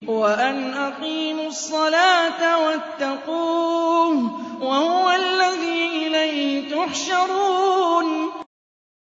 وَأَنْ أَقِيمُوا الصَّلَاةَ وَاتَّقُوهُ ۚ وَهُوَ الَّذِي إِلَيْهِ تُحْشَرُونَ